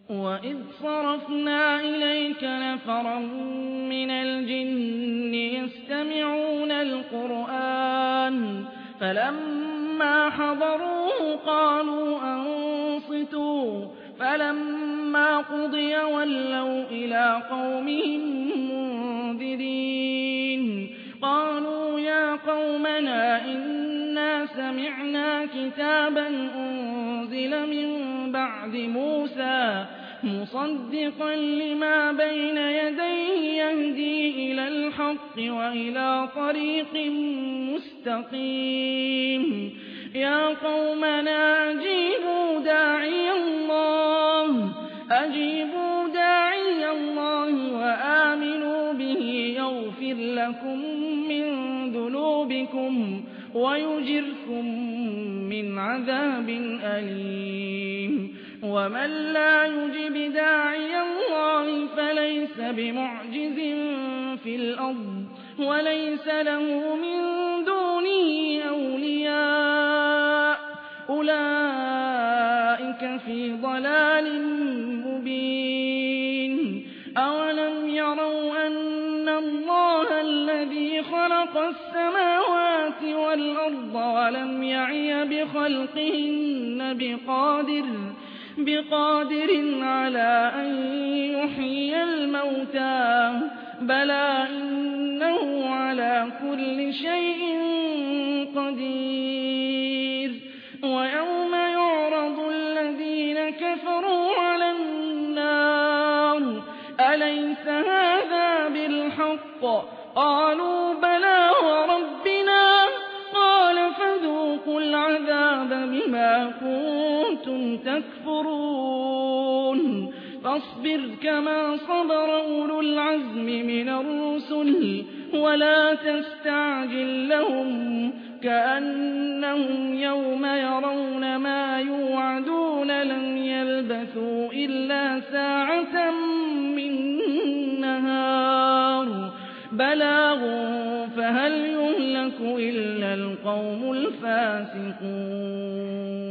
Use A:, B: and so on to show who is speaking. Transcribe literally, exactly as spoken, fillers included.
A: وَإِذْ صَرَفْنَا إِلَيْكَ نَفَرًا مِّنَ الْجِنِّ يَسْتَمِعُونَ الْقُرْآنَ فَلَمَّا حَضَرُوهُ قَالُوا أَنصِتُوا فَلَمَّا قُضِيَ وَلَّوْا إِلَىٰ قَوْمِهِم مُّنذِرِينَ قَالُوا يَا قَوْمَنَا إِنَّا سَمِعْنَا كِتَابًا أُنزِلَ مِن بَعْدِ مُوسَىٰ مُصَدِّقًا لِّمَا بَيْنَ يَدَيْهِ يَهْدِي إِلَى الْحَقِّ وَإِلَىٰ طَرِيقٍ مُّسْتَقِيمٍ يَا قَوْمَنَا أَجِيبُوا دَاعِيَ اللَّهِ أَجِيبُوا دَاعِيَ اللَّهِ وَآمِنُوا بِهِ يَغْفِرْ لَكُم مِّن ذُنُوبِكُمْ وَيُجِرْكُم مِّنْ عَذَابٍ أَلِيمٍ وَمَن لَّا يُجِبْ دَاعِيَ اللَّهِ فَلَيْسَ بِمُعْجِزٍ فِي الْأَرْضِ وَلَيْسَ لَهُ مِن دُونِهِ أَوْلِيَاءُ أُولَٰئِكَ فِي ضَلَالٍ مُّبِينٍ أَوَلَمْ يَرَوْا أَنَّ اللَّهَ الَّذِي خَلَقَ السَّمَاوَاتِ وَالْأَرْضَ وَلَمْ يَعْيَ بِخَلْقِهِنَّ بِقَادِرٍ بِقَادِرٍ عَلَىٰ أَن يُحْيِيَ الْمَوْتَىٰ بَلَىٰ إِنَّهُ عَلَىٰ كُلِّ شَيْءٍ قَدِيرٌ وَيَوْمَ يُعْرَضُ الَّذِينَ كَفَرُوا عَلَى النَّارِ أَلَيْسَ هَٰذَا بِالْحَقِّ قَالُوا بَلَىٰ وَرَبِّنَا قَالَ فَذُوقُوا الْعَذَابَ بِمَا كُنتُمْ تَكْفُرُونَ فاصبر كما صبر أولو العزم من الرسل ولا تستعجل لهم كأنهم يوم يرون ما يوعدون لم يلبثوا إلا ساعة من نهار بلاغ فهل يهلك إلا القوم الفاسقون